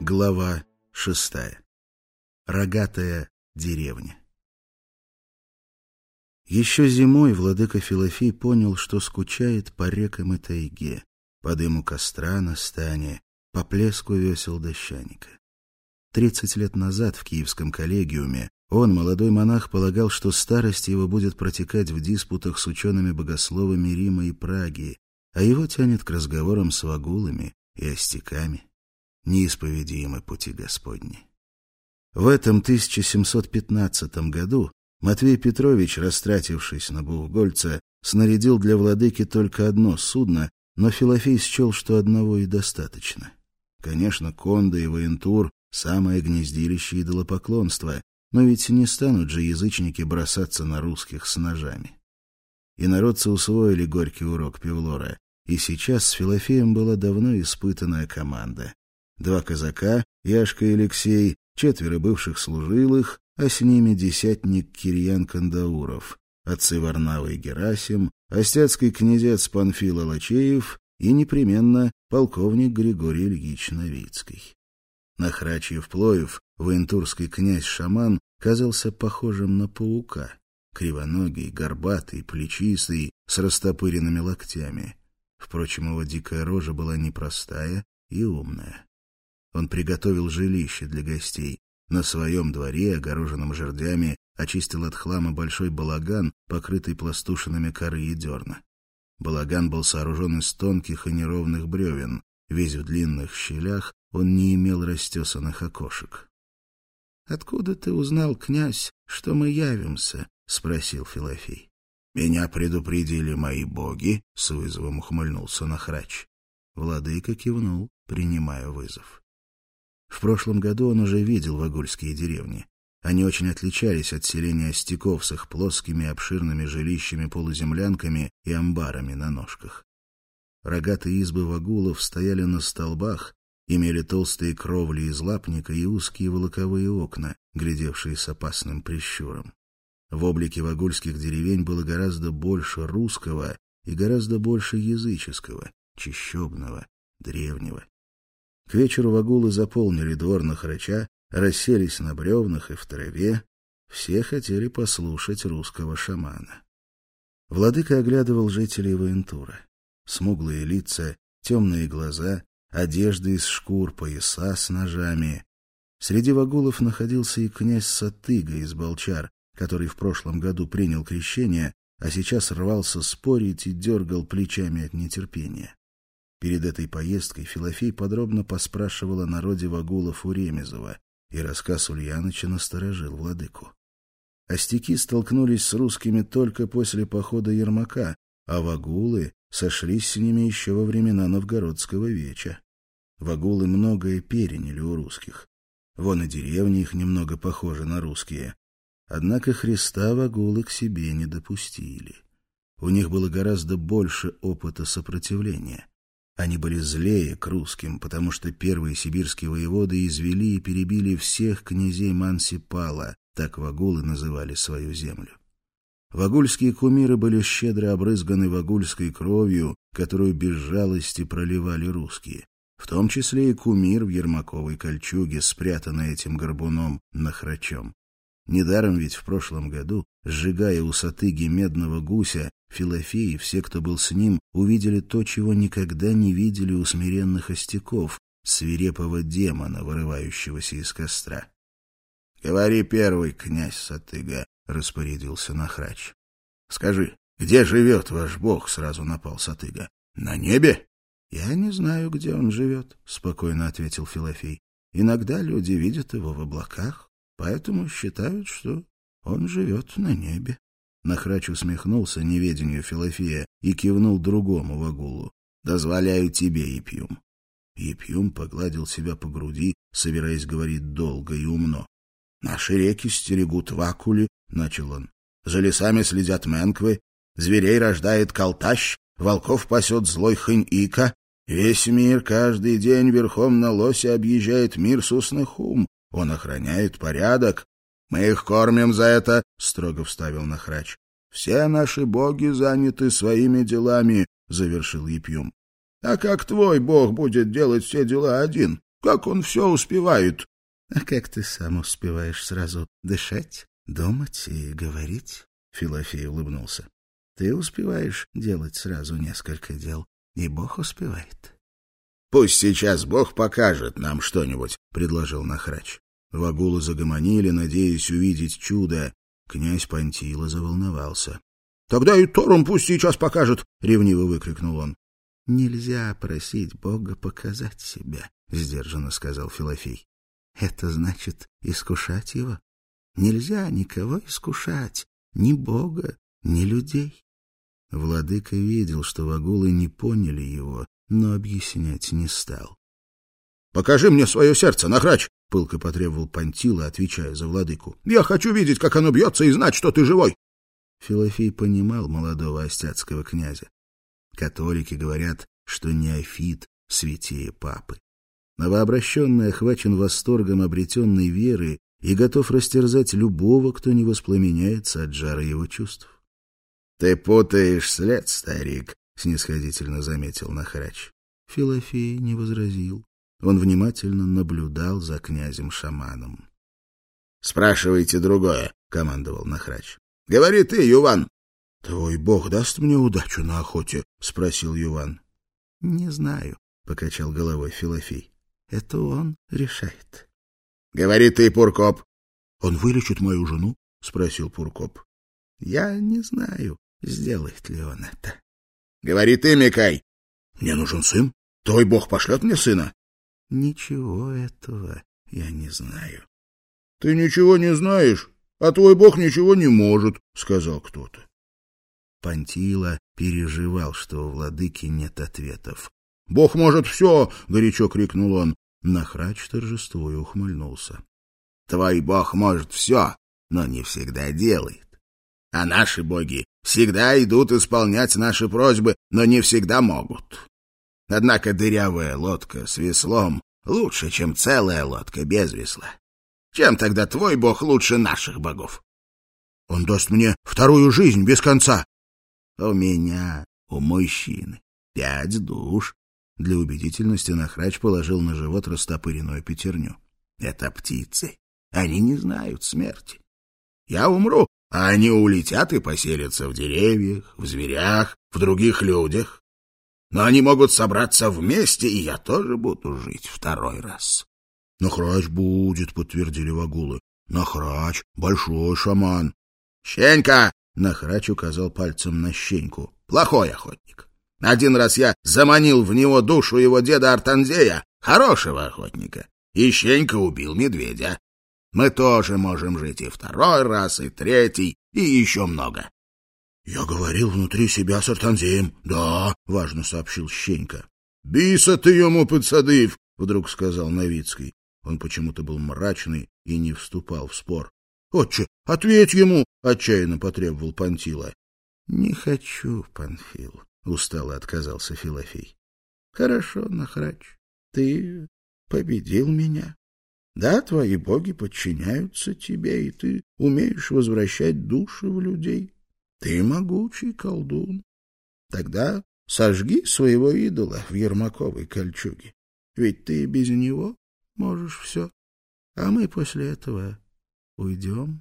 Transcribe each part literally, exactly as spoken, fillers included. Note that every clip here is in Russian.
Глава шестая. Рогатая деревня. Еще зимой владыка Филофей понял, что скучает по рекам и тайге, по дыму костра на стане, по плеску весел дощаника. Тридцать лет назад в Киевском коллегиуме он, молодой монах, полагал, что старость его будет протекать в диспутах с учеными-богословами Рима и Праги, а его тянет к разговорам с вагулами и остяками. Неисповедимы пути Господни. В этом тысяча семьсот пятнадцатом году Матвей Петрович, растратившись на Бухгольца, снарядил для владыки только одно судно, но Филофей счел, что одного и достаточно. Конечно, Конда и Воентур — самое гнездилище идолопоклонства, но ведь не станут же язычники бросаться на русских с ножами. Инородцы усвоили горький урок Певлора, и сейчас с Филофеем была давно испытанная команда. Два казака, Яшка и Алексей, четверо бывших служилых, а с ними десятник Кирьян Кандауров, отцы Варнава и Герасим, остяцкий князец Панфил Алачеев и непременно полковник Григорий Ильич Новицкий. Нахрачьев-Плоев, воентурский князь-шаман, казался похожим на паука, кривоногий, горбатый, плечистый, с растопыренными локтями. Впрочем, его дикая рожа была непростая и умная. Он приготовил жилище для гостей. На своем дворе, огороженном жердями, очистил от хлама большой балаган, покрытый пластушинами коры и дерна. Балаган был сооружен из тонких и неровных бревен. Весь в длинных щелях, он не имел растесанных окошек. — Откуда ты узнал, князь, что мы явимся? — спросил Филофей. — Меня предупредили мои боги, — с вызовом ухмыльнулся Нахрач. Владыка кивнул, принимая вызов. В прошлом году он уже видел вагульские деревни. Они очень отличались от селения остяков с их плоскими обширными жилищами-полуземлянками и амбарами на ножках. Рогатые избы вагулов стояли на столбах, имели толстые кровли из лапника и узкие волоковые окна, глядевшие с опасным прищуром. В облике вагульских деревень было гораздо больше русского и гораздо больше языческого, чищобного, древнего. К вечеру вагулы заполнили двор Нахрача, расселись на бревнах и в траве. Все хотели послушать русского шамана. Владыка оглядывал жителей Воентура. Смуглые лица, темные глаза, одежды из шкур, пояса с ножами. Среди вагулов находился и князь Сатыга из Болчар, который в прошлом году принял крещение, а сейчас рвался спорить и дергал плечами от нетерпения. Перед этой поездкой Филофей подробно поспрашивал о народе вагулов у Ремезова, и рассказ Ульяныча насторожил владыку. Остяки столкнулись с русскими только после похода Ермака, а вагулы сошлись с ними еще во времена Новгородского веча. Вагулы многое переняли у русских. Вон и деревни их немного похожи на русские. Однако Христа вагулы к себе не допустили. У них было гораздо больше опыта сопротивления. Они были злее к русским, потому что первые сибирские воеводы извели и перебили всех князей Мансипала, так вагулы называли свою землю. Вагульские кумиры были щедро обрызганы вагульской кровью, которую без жалости проливали русские, в том числе и кумир в ермаковой кольчуге, спрятанный этим горбуном Нахрачом. Недаром ведь в прошлом году, сжигая у Сатыги медного гуся, Филофей и все, кто был с ним, увидели то, чего никогда не видели у смиренных остяков, свирепого демона, вырывающегося из костра. — Говори первый, князь Сатыга, — распорядился Нахрач. — Скажи, где живет ваш бог? — сразу напал Сатыга. — На небе? — Я не знаю, где он живет, — спокойно ответил Филофей. — Иногда люди видят его в облаках, поэтому считают, что он живет на небе. Нахрач усмехнулся неведению Филофея и кивнул другому вагулу. — Дозволяю тебе, Епьюм. Епьюм погладил себя по груди, собираясь говорить долго и умно. — Наши реки стерегут вакули, — начал он. — За лесами следят менквы, зверей рождает Калтащ, волков пасет злой Хынь-Ика. Весь мир каждый день верхом на лосе объезжает мир Суснахум. Он охраняет порядок. — Мы их кормим за это, — строго вставил Нахрач. — Все наши боги заняты своими делами, — завершил Епьюм. — А как твой бог будет делать все дела один? Как он все успевает? — А как ты сам успеваешь сразу дышать, думать и говорить? — Филофей улыбнулся. — Ты успеваешь делать сразу несколько дел, и Бог успевает. — Пусть сейчас Бог покажет нам что-нибудь, — предложил Нахрач. Вагулы загомонили, надеясь увидеть чудо. Князь Пантила заволновался. — Тогда и Торум пусть сейчас покажет, — ревниво выкрикнул он. — Нельзя просить Бога показать себя, — сдержанно сказал Филофей. — Это значит искушать его. Нельзя никого искушать, ни Бога, ни людей. Владыка видел, что вагулы не поняли его, но объяснять не стал. — Покажи мне свое сердце, Нахрач! — пылко потребовал Пантила, отвечая за владыку. — Я хочу видеть, как оно бьется, и знать, что ты живой. Филофей понимал молодого остяцкого князя. Католики говорят, что неофит святее папы. Новообращенный охвачен восторгом обретенной веры и готов растерзать любого, кто не воспламеняется от жара его чувств. — Ты путаешь след, старик, — снисходительно заметил Нахрач. Филофей не возразил. Он внимательно наблюдал за князем-шаманом. — Спрашивайте другое, — командовал Нахрач. — Говори ты, Юван. — Твой бог даст мне удачу на охоте? — спросил Юван. — Не знаю, — покачал головой Филофей. — Это он решает. — Говори ты, Пуркоп. — Он вылечит мою жену? — спросил Пуркоп. — Я не знаю, сделает ли он это. — Говори ты, Микай. — Мне нужен сын. Твой бог пошлет мне сына? — Ничего этого я не знаю. — Ты ничего не знаешь, а твой бог ничего не может, — сказал кто-то. Пантила переживал, что у владыки нет ответов. — Бог может все! — горячо крикнул он. Нахрач торжествуя ухмыльнулся. — Твой бог может все, но не всегда делает. А наши боги всегда идут исполнять наши просьбы, но не всегда могут. Однако дырявая лодка с веслом лучше, чем целая лодка без весла. Чем тогда твой бог лучше наших богов? — Он даст мне вторую жизнь без конца. — У меня, у мужчины, пять душ. Для убедительности Нахрач положил на живот растопыренную пятерню. — Это птицы. Они не знают смерти. Я умру, а они улетят и поселятся в деревьях, в зверях, в других людях. Но они могут собраться вместе, и я тоже буду жить второй раз. — Нахрач будет, — подтвердили вагулы. — Нахрач — большой шаман. — Щенька! — Нахрач указал пальцем на Щеньку. — Плохой охотник. Один раз я заманил в него душу его деда Артанзея, хорошего охотника, и Щенька убил медведя. Мы тоже можем жить и второй раз, и третий, и еще много. — Я говорил внутри себя с Артанзеем. — Да, — важно сообщил Щенька. — Биса ты ему подсадыв, — вдруг сказал Новицкий. Он почему-то был мрачный и не вступал в спор. — Отче, ответь ему! — отчаянно потребовал Пантила. — Не хочу, Панфил, — устало отказался Филофей. — Хорошо, Нахрач, ты победил меня. Да, твои боги подчиняются тебе, и ты умеешь возвращать души в людей. Ты могучий колдун. Тогда сожги своего идола в Ермаковой кольчуге. Ведь ты без него можешь все. А мы после этого уйдем.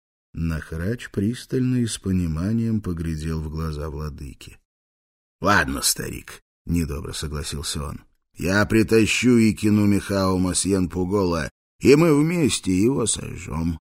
Нахрач пристально и с пониманием поглядел в глаза владыки. — Ладно, старик, — недобро согласился он. — Я притащу и кину Михаума с Янпугола, и мы вместе его сожжем.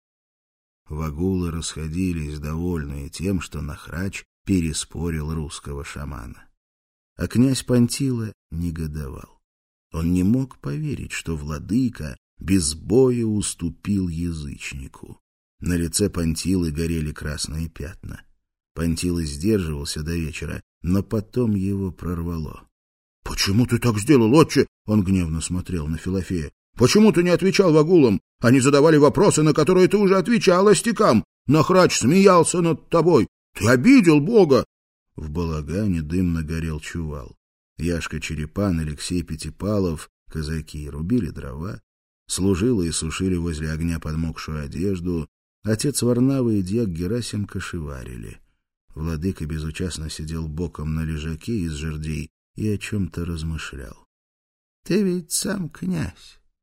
Вагулы расходились, довольные тем, что Нахрач переспорил русского шамана. А князь Пантила негодовал. Он не мог поверить, что владыка без боя уступил язычнику. На лице Пантилы горели красные пятна. Пантила сдерживался до вечера, но потом его прорвало. — Почему ты так сделал, отче? — он гневно смотрел на Филофея. — Почему ты не отвечал вагулам? Они задавали вопросы, на которые ты уже отвечал остякам. Нахрач смеялся над тобой. Ты обидел Бога. В балагане дымно горел чувал. Яшка Черепан, Алексей Пятипалов, казаки рубили дрова, служилые сушили возле огня подмокшую одежду, отец Варнавы и дьяк Герасим кошеварили. Владыка безучастно сидел боком на лежаке из жердей и о чем-то размышлял. — Ты ведь сам князь,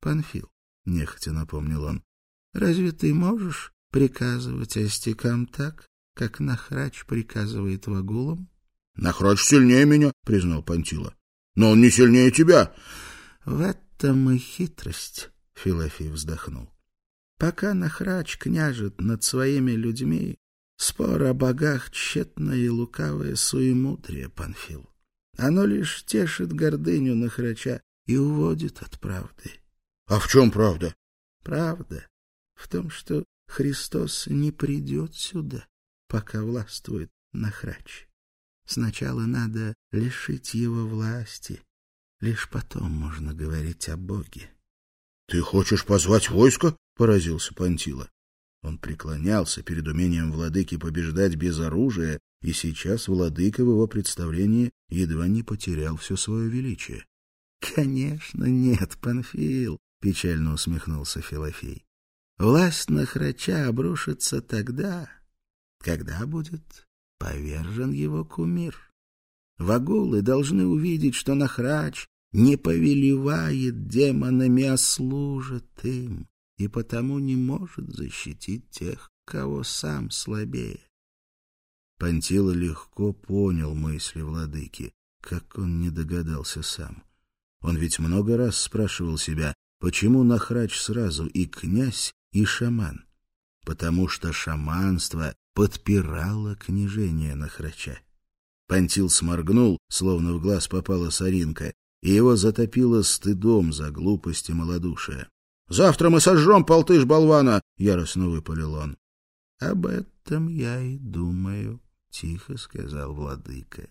Панфил, — нехотя напомнил он, — разве ты можешь приказывать остякам так, как Нахрач приказывает вагулам? — Нахрач сильнее меня, — признал Пантила. — Но он не сильнее тебя. — В этом и хитрость, — Филофей вздохнул. — Пока Нахрач княжит над своими людьми, спор о богах — тщетное и лукавое суемудрие, Панфил. Оно лишь тешит гордыню Нахрача и уводит от правды. — А в чем правда? — Правда в том, что Христос не придет сюда, пока властвует Нахрач. Сначала надо лишить его власти, лишь потом можно говорить о Боге. — Ты хочешь позвать войско? — поразился Пантила. Он преклонялся перед умением владыки побеждать без оружия, и сейчас владыка в его представлении едва не потерял все свое величие. — Конечно, нет, Панфил, — печально усмехнулся Филофей. — Власть Нахрача обрушится тогда, когда будет повержен его кумир. Вагулы должны увидеть, что Нахрач не повелевает демонами, а служит им, и потому не может защитить тех, кого сам слабее. Пантила легко понял мысли владыки, как он не догадался сам. Он ведь много раз спрашивал себя, почему Нахрач сразу и князь, и шаман? Потому что шаманство подпирало княжение Нахрача. Пантил сморгнул, словно в глаз попала соринка, и его затопило стыдом за глупость и малодушие. — Завтра мы сожжем полтыш болвана! — яростно выпалил он. — Об этом я и думаю, — тихо сказал владыка.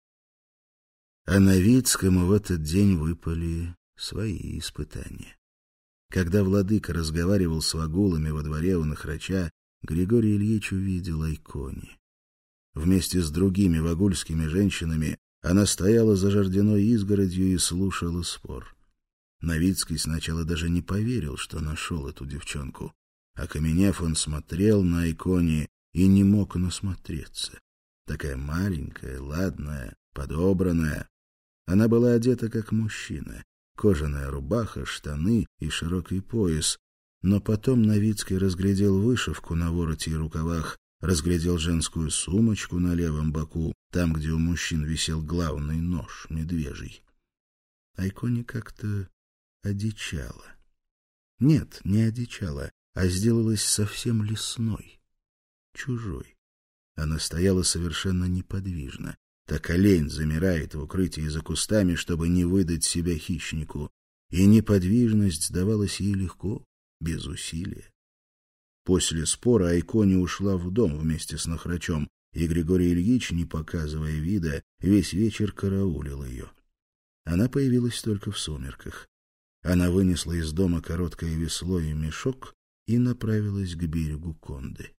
А Новицкому в этот день выпали свои испытания. Когда владыка разговаривал с вагулами во дворе у Нахрача, Григорий Ильич увидел Айкони. Вместе с другими вагульскими женщинами она стояла за жердяной изгородью и слушала спор. Новицкий сначала даже не поверил, что нашел эту девчонку. Окаменев, он смотрел на Айкони и не мог насмотреться. Такая маленькая, ладная, подобранная. Она была одета как мужчина. Кожаная рубаха, штаны и широкий пояс. Но потом Новицкий разглядел вышивку на вороте и рукавах, разглядел женскую сумочку на левом боку, там, где у мужчин висел главный нож, медвежий. Айкони как-то одичала. Нет, не одичала, а сделалась совсем лесной, чужой. Она стояла совершенно неподвижно. Так олень замирает в укрытии за кустами, чтобы не выдать себя хищнику. И неподвижность давалась ей легко, без усилия. После спора Айкони ушла в дом вместе с Нахрачом, и Григорий Ильич, не показывая вида, весь вечер караулил ее. Она появилась только в сумерках. Она вынесла из дома короткое весло и мешок и направилась к берегу Конды.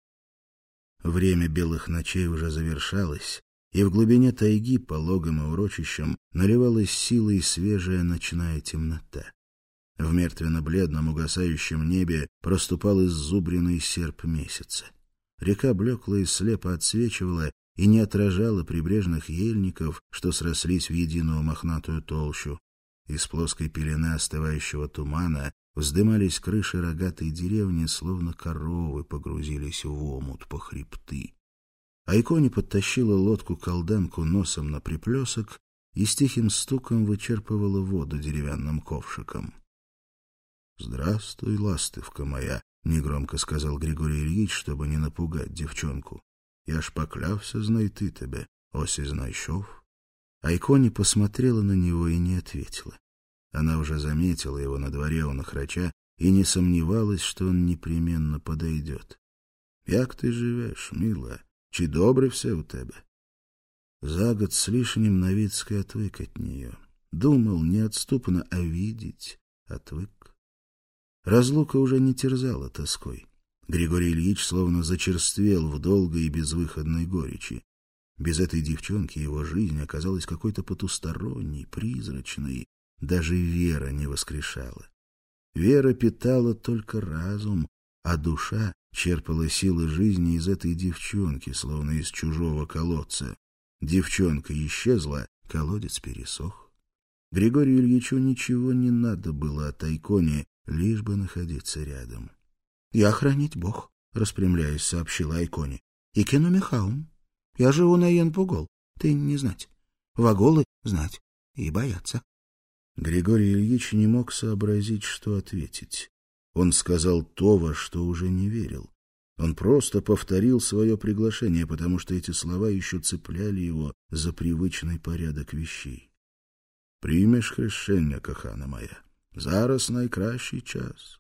Время белых ночей уже завершалось, и в глубине тайги по логам и урочищам наливалась силой свежая ночная темнота. В мертвенно-бледном угасающем небе проступал иззубренный серп месяца. Река блекла и слепо отсвечивала и не отражала прибрежных ельников, что срослись в единую мохнатую толщу. Из плоской пелены остывающего тумана вздымались крыши рогатой деревни, словно коровы погрузились в омут по хребты. Айкони подтащила лодку-колденку носом на приплесок и с тихим стуком вычерпывала воду деревянным ковшиком. — Здравствуй, ластывка моя, — негромко сказал Григорий Ильич, чтобы не напугать девчонку. — Я ж поклявся знайти тебе, ось и знайшов. Айкони посмотрела на него и не ответила. Она уже заметила его на дворе у Нахрача и не сомневалась, что он непременно подойдет. — Як ты живешь, милая? Чи добре все у тебе? За год с лишним Новицкий отвык от нее. Думал неотступно, а видеть отвык. Разлука уже не терзала тоской. Григорий Ильич словно зачерствел в долгой и безвыходной горечи. Без этой девчонки его жизнь оказалась какой-то потусторонней, призрачной. Даже вера не воскрешала. Вера питала только разум, а душа черпала силы жизни из этой девчонки, словно из чужого колодца. Девчонка исчезла, колодец пересох. Григорию Ильичу ничего не надо было от Айкони, лишь бы находиться рядом. — Я хранить Бог, — распрямляясь, сообщила Айкони. — И кину Михаум. Я живу на Янпугол. Ты не знать. Ваголы знать и бояться. Григорий Ильич не мог сообразить, что ответить. Он сказал то, во что уже не верил. Он просто повторил свое приглашение, потому что эти слова еще цепляли его за привычный порядок вещей. «Примеш хрещення, кохана моя, зараз найкращий час».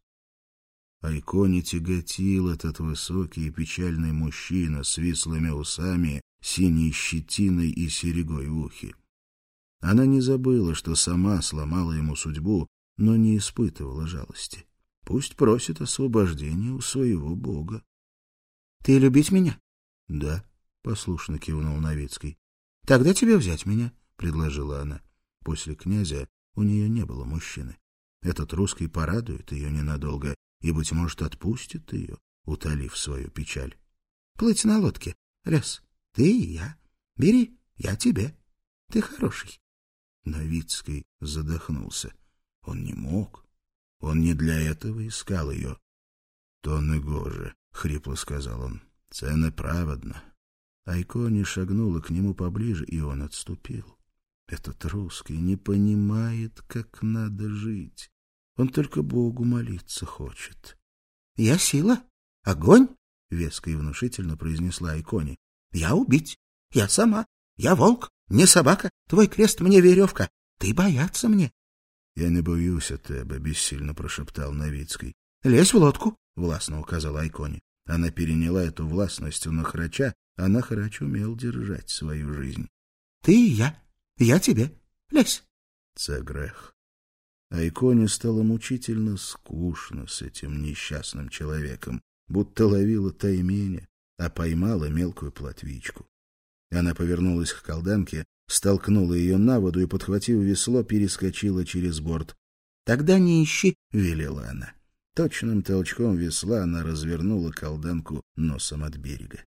Айкони тяготил этот высокий и печальный мужчина с вислыми усами, синей щетиной и серьгой в ухе. Она не забыла, что сама сломала ему судьбу, но не испытывала жалости. Пусть просит освобождения у своего бога. — Ты любить меня? — Да, — послушно кивнул Новицкий. — Тогда тебе взять меня, — предложила она. После князя у нее не было мужчины. Этот русский порадует ее ненадолго и, быть может, отпустит ее, утолив свою печаль. — Плыть на лодке, Лес, ты и я. Бери, я тебе. Ты хороший. Новицкий задохнулся. Он не мог. Он не для этого искал ее. — То негоже, — хрипло сказал он. — Це неправедно. Айкони шагнула к нему поближе, и он отступил. Этот русский не понимает, как надо жить. Он только Богу молиться хочет. — Я сила, огонь, — веско и внушительно произнесла Айкони. — Я убить. Я сама. Я волк, не собака. Твой крест мне веревка. Ты бояться мне. — Я не боюсь от тебя, — бессильно прошептал Новицкий. — Лезь в лодку, — властно указала Айкони. Она переняла эту властность у Нахрача, а Нахрач умел держать свою жизнь. — Ты и я. Я тебе. Лезь. — Це грех. Айкони стало мучительно скучно с этим несчастным человеком, будто ловила тайменя, а поймала мелкую плотвичку. Она повернулась к колданке, столкнула ее на воду и, подхватив весло, перескочила через борт. — Тогда не ищи, — велела она. Точным толчком весла она развернула колданку носом от берега.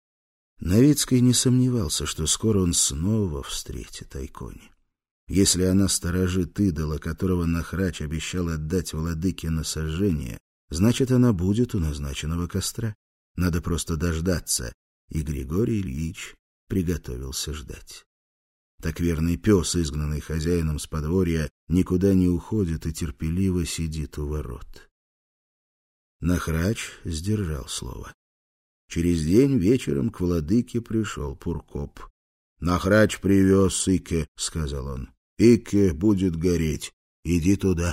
Новицкий не сомневался, что скоро он снова встретит Айкони. Если она сторожит идола, которого Нахрач обещал отдать владыке на сожжение, значит, она будет у назначенного костра. Надо просто дождаться, и Григорий Ильич приготовился ждать. Так верный пес, изгнанный хозяином с подворья, никуда не уходит и терпеливо сидит у ворот. Нахрач сдержал слово. Через день вечером к владыке пришел Пуркоп. — Нахрач привез Ике, — сказал он. — Ике будет гореть. Иди туда.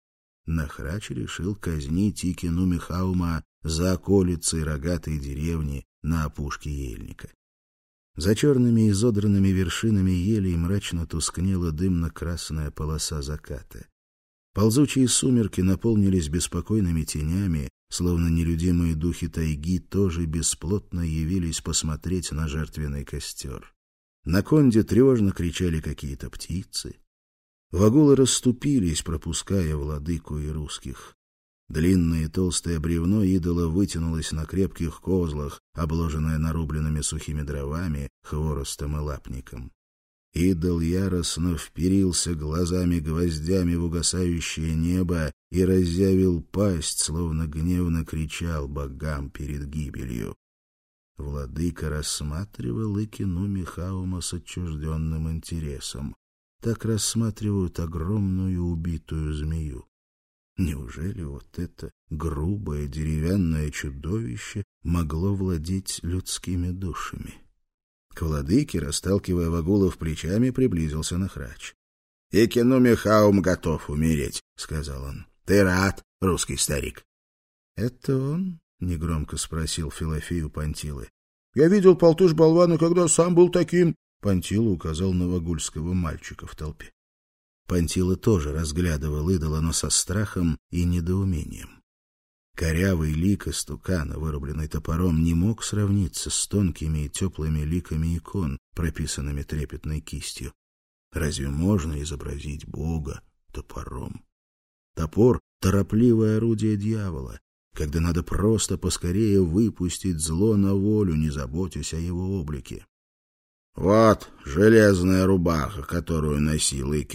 Нахрач решил казнить Икину Михаума за околицей рогатой деревни на опушке ельника. За черными изодранными вершинами елей мрачно тускнела дымно-красная полоса заката. Ползучие сумерки наполнились беспокойными тенями, словно нелюдимые духи тайги тоже бесплотно явились посмотреть на жертвенный костер. На конде тревожно кричали какие-то птицы. Вагулы расступились, пропуская владыку и русских. Длинное и толстое бревно идола вытянулось на крепких козлах, обложенное нарубленными сухими дровами, хворостом и лапником. Идол яростно вперился глазами-гвоздями в угасающее небо и разъявил пасть, словно гневно кричал богам перед гибелью. Владыка рассматривал Икину Михаума с отчужденным интересом. Так рассматривают огромную убитую змею. Неужели вот это грубое деревянное чудовище могло владеть людскими душами? К владыке, расталкивая вагулов плечами, приблизился Нахрач. — Икину Михаум готов умереть, — сказал он. — Ты рад, русский старик? — Это он? — негромко спросил Филофей у Пантилы. — Я видел полтуш болвана, когда сам был таким. Пантила указал на вагульского мальчика в толпе. Пантила тоже разглядывал идола, но со страхом и недоумением. Корявый лик истукана, вырубленный топором, не мог сравниться с тонкими и теплыми ликами икон, прописанными трепетной кистью. Разве можно изобразить Бога топором? Топор — торопливое орудие дьявола, когда надо просто поскорее выпустить зло на волю, не заботясь о его облике. — Вот железная рубаха, которую носил Ике,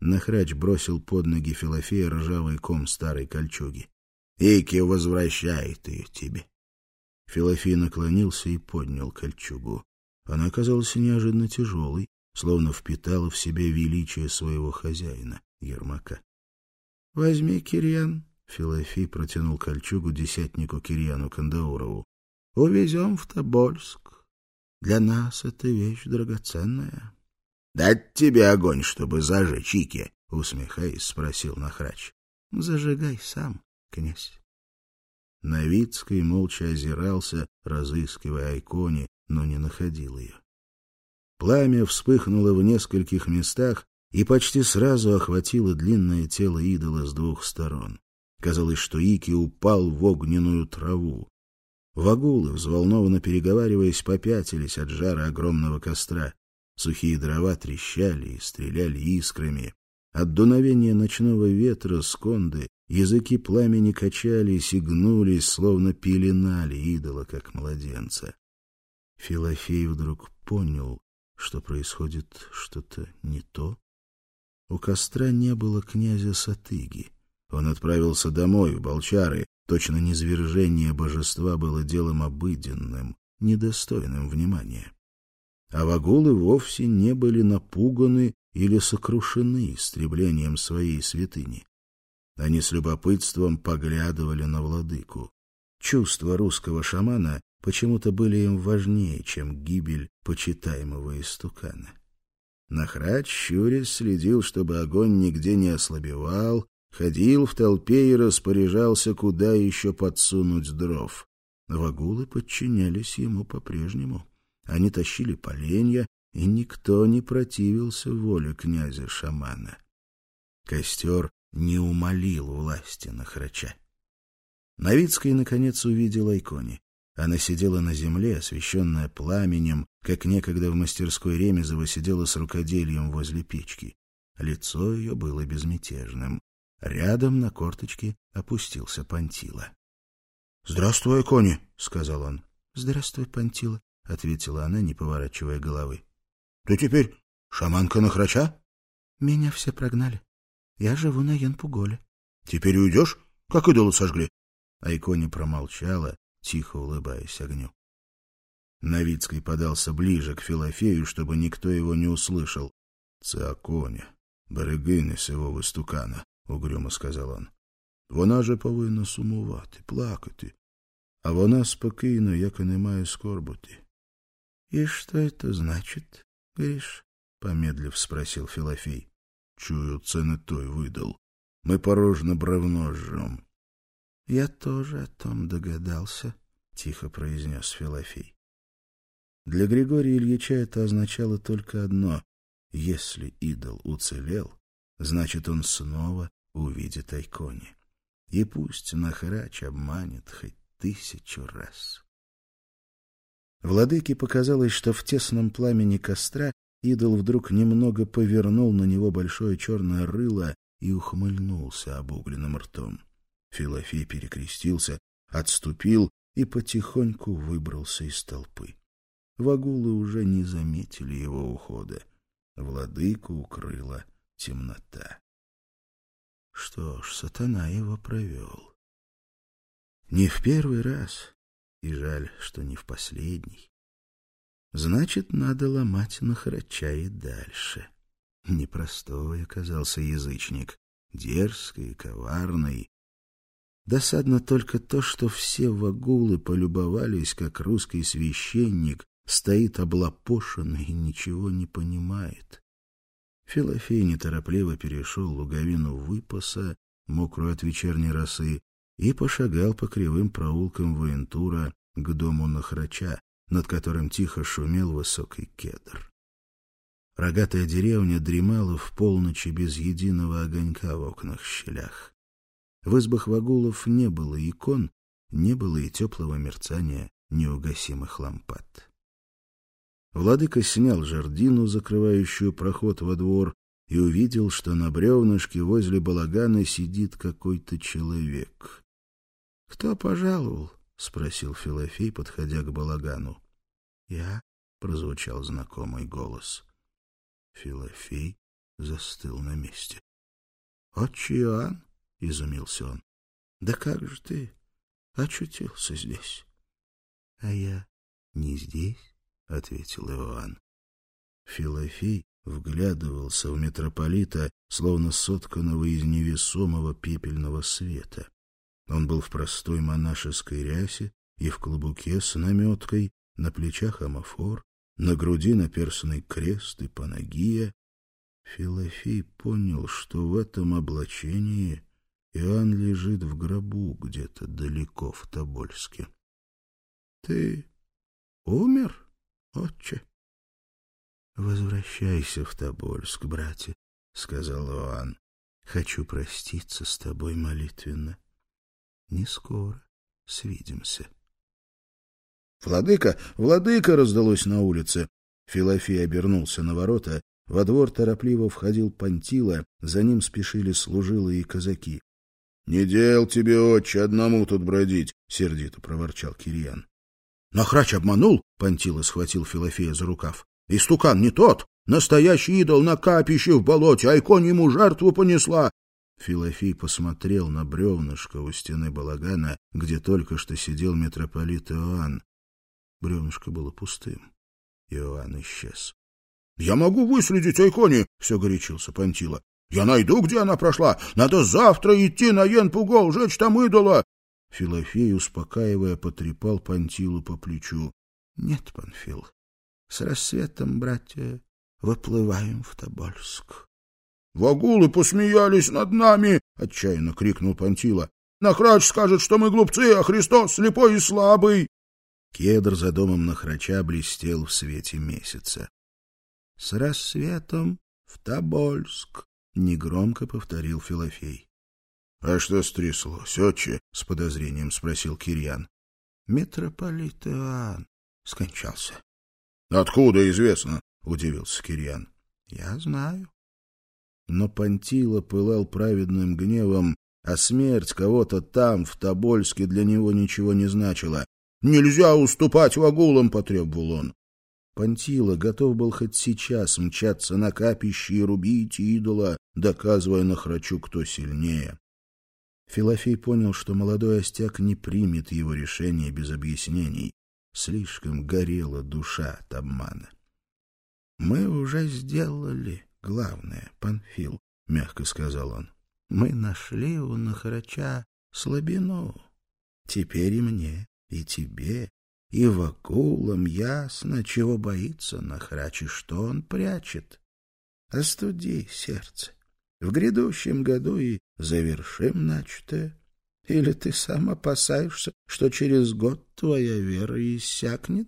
Нахрач бросил под ноги Филофея ржавый ком старой кольчуги. Ики возвращает ее тебе. Филофей наклонился и поднял кольчугу. Она оказалась неожиданно тяжелой, словно впитала в себя величие своего хозяина, Ермака. — Возьми, Кирьян. Филофей протянул кольчугу десятнику Кирьяну Кандаурову. — Увезем в Тобольск. Для нас это вещь драгоценная. — Дать тебе огонь, чтобы зажечь, Ики? — усмехаясь, спросил Нахрач. — Зажигай сам, князь. Новицкий молча озирался, разыскивая Айкони, но не находил ее. Пламя вспыхнуло в нескольких местах и почти сразу охватило длинное тело идола с двух сторон. Казалось, что Ики упал в огненную траву. Вагулы, взволнованно переговариваясь, попятились от жара огромного костра. Сухие дрова трещали и стреляли искрами. От дуновения ночного ветра с конды языки пламени качались и гнулись, словно пеленали идола, как младенца. Филофей вдруг понял, что происходит что-то не то. У костра не было князя Сатыги. Он отправился домой, в Болчары. Точно низвержение божества было делом обыденным, недостойным внимания. А вагулы вовсе не были напуганы или сокрушены истреблением своей святыни. Они с любопытством поглядывали на владыку. Чувства русского шамана почему-то были им важнее, чем гибель почитаемого истукана. Нахрач, щурясь, следил, чтобы огонь нигде не ослабевал, ходил в толпе и распоряжался, куда еще подсунуть дров. Вагулы подчинялись ему по-прежнему. Они тащили поленья, и никто не противился воле князя-шамана. Костер не умалил власти Нахрача. Новицкий, наконец, увидел Айкони. Она сидела на земле, освещенная пламенем, как некогда в мастерской Ремезова сидела с рукодельем возле печки. Лицо ее было безмятежным. Рядом на корточке опустился Пантила. — Здравствуй, Айкони, — сказал он. — Здравствуй, Пантила, — ответила она, не поворачивая головы. — Ты теперь шаманка Нахрача? — Меня все прогнали. Я живу на Янпуголе. — Теперь уйдешь? Как идола сожгли? Айкони промолчала, тихо улыбаясь огню. Новицкий подался ближе к Филофею, чтобы никто его не услышал. — Цеаконя, берегини сего вистукана, — угрюмо сказал он. — Вона же повинна сумувати, плакати, а вона спокійна, як і немає скорботи. — И что это значит, Гриш? — помедлив спросил Филофей. — Чую, це не той видал. Мы порожно бревно жжем. — Я тоже о том догадался, — тихо произнес Филофей. Для Григория Ильича это означало только одно: если идол уцелел, значит, он снова увидит Айкони. И пусть Нахрач обманет хоть тысячу раз. Владыке показалось, что в тесном пламени костра идол вдруг немного повернул на него большое черное рыло и ухмыльнулся обугленным ртом. Филофей перекрестился, отступил и потихоньку выбрался из толпы. Вагулы уже не заметили его ухода. Владыку укрыла темнота. Что ж, сатана его провел. Не в первый раз, и жаль, что не в последний. Значит, надо ломать Нахрача и дальше. Непростой оказался язычник, дерзкий, коварный. Досадно только то, что все вагулы полюбовались, как русский священник стоит облапошенный и ничего не понимает. Филофей неторопливо перешел луговину выпаса, мокрую от вечерней росы, и пошагал по кривым проулкам воентура к дому Нахрача, над которым тихо шумел высокий кедр. Рогатая деревня дремала в полночи без единого огонька в окнах-щелях. В избах вагулов не было икон, не было и теплого мерцания неугасимых лампад. Владыка снял жердину, закрывающую проход во двор, и увидел, что на бревнышке возле балагана сидит какой-то человек. — Кто пожаловал? — спросил Филофей, подходя к балагану. — Я, — прозвучал знакомый голос. Филофей застыл на месте. — Отче Иоанн? — изумился он. — Да как же ты очутился здесь? — А я не здесь, — ответил Иоанн. Филофей вглядывался в митрополита, словно сотканного из невесомого пепельного света. Он был в простой монашеской рясе и в клобуке с наметкой, на плечах амофор, на груди наперстный крест и панагия. Филофей понял, что в этом облачении Иоанн лежит в гробу где-то далеко в Тобольске. — Ты умер, отче? — Возвращайся в Тобольск, братья, — сказал Иоанн. — Хочу проститься с тобой молитвенно. Не скоро свидимся. «Владыка! Владыка!» — раздалось на улице. Филофей обернулся на ворота. Во двор торопливо входил Пантила, за ним спешили служилые и казаки. — Не дел тебе, отче, одному тут бродить! — сердито проворчал Кирьян. — Нахрач обманул? — Пантила схватил Филофея за рукав. — Истукан не тот! Настоящий идол на капище в болоте, а иконь ему жертву понесла! Филофей посмотрел на бревнышко у стены балагана, где только что сидел митрополит Иоанн. Бревнышко было пустым. Иоанн исчез. — Я могу выследить икони, — все горячился Пантила. — Я найду, где она прошла. Надо завтра идти на Ен-Пугол, жечь там идола. Филофей, успокаивая, потрепал Пантилу по плечу. — Нет, Панфил, с рассветом, братья, выплываем в Тобольск. — Вагулы посмеялись над нами! — отчаянно крикнул Пантила. — Нахрач скажет, что мы глупцы, а Христос слепой и слабый. Кедр за домом Нахрача блестел в свете месяца. — С рассветом в Тобольск! — негромко повторил Филофей. — А что стряслось, отче? — с подозрением спросил Кирьян. — Митрополит Иоанн скончался. — Откуда известно? — удивился Кирьян. — Я знаю. Но Пантила пылал праведным гневом, а смерть кого-то там, в Тобольске, для него ничего не значила. «Нельзя уступать вагулам!» — потребовал он. Пантила готов был хоть сейчас мчаться на капище и рубить идола, доказывая Нахрачу, кто сильнее. Филофей понял, что молодой остяк не примет его решение без объяснений. Слишком горела душа от обмана. — Мы уже сделали главное, Панфил, — мягко сказал он. — Мы нашли у Нахрача слабину. Теперь и мне, и тебе, и вакулам ясно, чего боится Нахрач и что он прячет. Остуди сердце. В грядущем году и завершим начатое. Или ты сам опасаешься, что через год твоя вера иссякнет?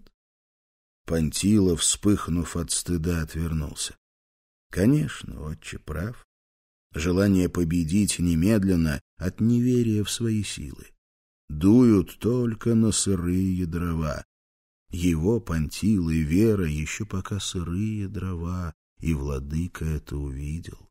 Пантила, вспыхнув от стыда, отвернулся. Конечно, отче прав. Желание победить немедленно от неверия в свои силы. Дуют только на сырые дрова. Его, Пантилы, вера еще пока сырые дрова, и владыка это увидел.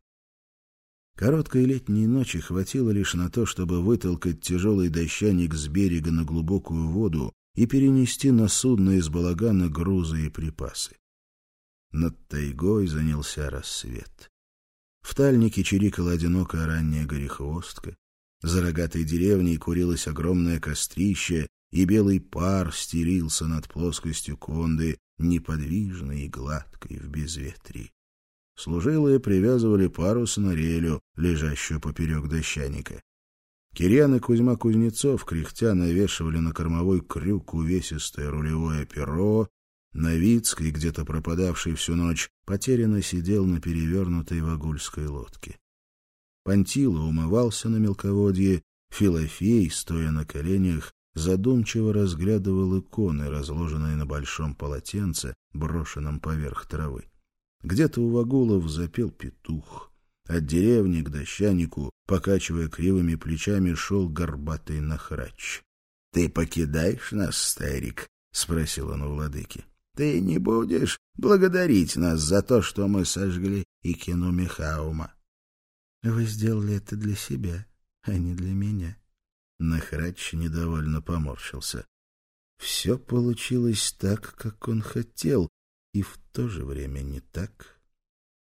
Короткой летней ночи хватило лишь на то, чтобы вытолкать тяжелый дощаник с берега на глубокую воду и перенести на судно из балагана грузы и припасы. Над тайгой занялся рассвет. В тальнике чирикала одинокая ранняя горехвостка. За рогатой деревней курилось огромное кострище, и белый пар стелился над плоскостью конды, неподвижной и гладкой в безветрии. Служилые привязывали парус на релю, лежащую поперек дощаника. Кирьян и Кузьма Кузнецов, кряхтя, навешивали на кормовой крюк увесистое рулевое перо. Новицкий, где-то пропадавший всю ночь, потерянно сидел на перевернутой вагульской лодке. Пантила умывался на мелководье, Филофей, стоя на коленях, задумчиво разглядывал иконы, разложенные на большом полотенце, брошенном поверх травы. Где-то у вагулов запел петух. От деревни к дощанику, покачивая кривыми плечами, шел горбатый Нахрач. — Ты покидаешь нас, старик? — спросил он у владыки. — Ты не будешь благодарить нас за то, что мы сожгли Икину Михаума? — Вы сделали это для себя, а не для меня. Нахрач недовольно поморщился. Все получилось так, как он хотел, и в то же время не так.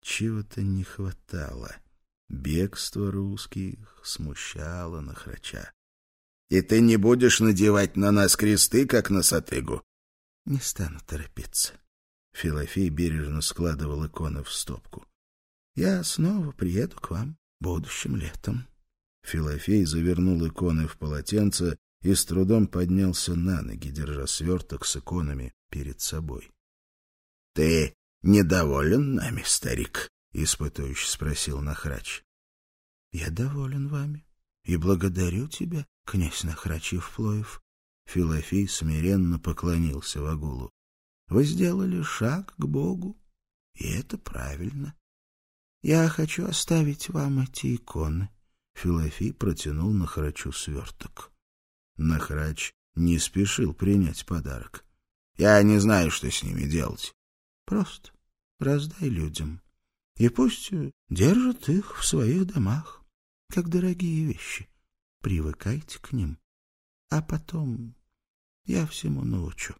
Чего-то не хватало. Бегство русских смущало Нахрача. — И ты не будешь надевать на нас кресты, как на Сатыгу? — Не стану торопиться. Филофей бережно складывал иконы в стопку. — Я снова приеду к вам будущим летом. Филофей завернул иконы в полотенце и с трудом поднялся на ноги, держа сверток с иконами перед собой. — Ты недоволен нами, старик? — испытующе спросил Нахрач. — Я доволен вами и благодарю тебя, князь Нахрач Евплоев. Филофей смиренно поклонился Вагулу. — Вы сделали шаг к Богу, и это правильно. Я хочу оставить вам эти иконы. Филофей протянул Нахрачу сверток. Нахрач не спешил принять подарок. — Я не знаю, что с ними делать. — Просто раздай людям, и пусть держат их в своих домах, как дорогие вещи. Привыкайте к ним, а потом я всему научу.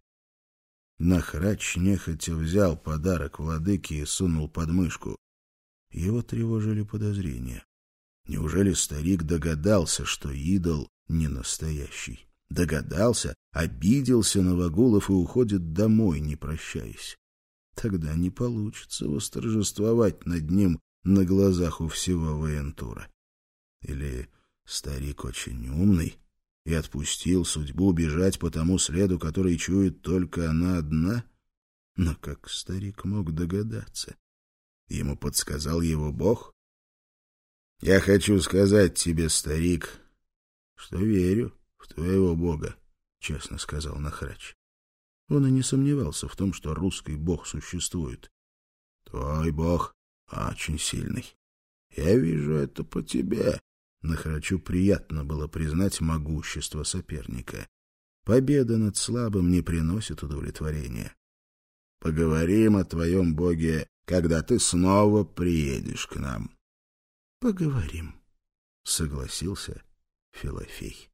Нахрач нехотя взял подарок владыки и сунул под мышку. Его тревожили подозрения. Неужели старик догадался, что идол не настоящий? Догадался, обиделся на Вагулов и уходит домой, не прощаясь. Тогда не получится восторжествовать над ним на глазах у всего воентура. Или старик очень умный и отпустил судьбу бежать по тому следу, который чует только она одна? Но как старик мог догадаться? Ему подсказал его Бог? — Я хочу сказать тебе, старик, что верю в твоего Бога, — честно сказал Нахрач. Он и не сомневался в том, что русский Бог существует. — Твой Бог очень сильный. Я вижу это по тебе. Нахрачу приятно было признать могущество соперника. Победа над слабым не приносит удовлетворения. Поговорим о твоем Боге, когда ты снова приедешь к нам. — Поговорим, — согласился Филофей.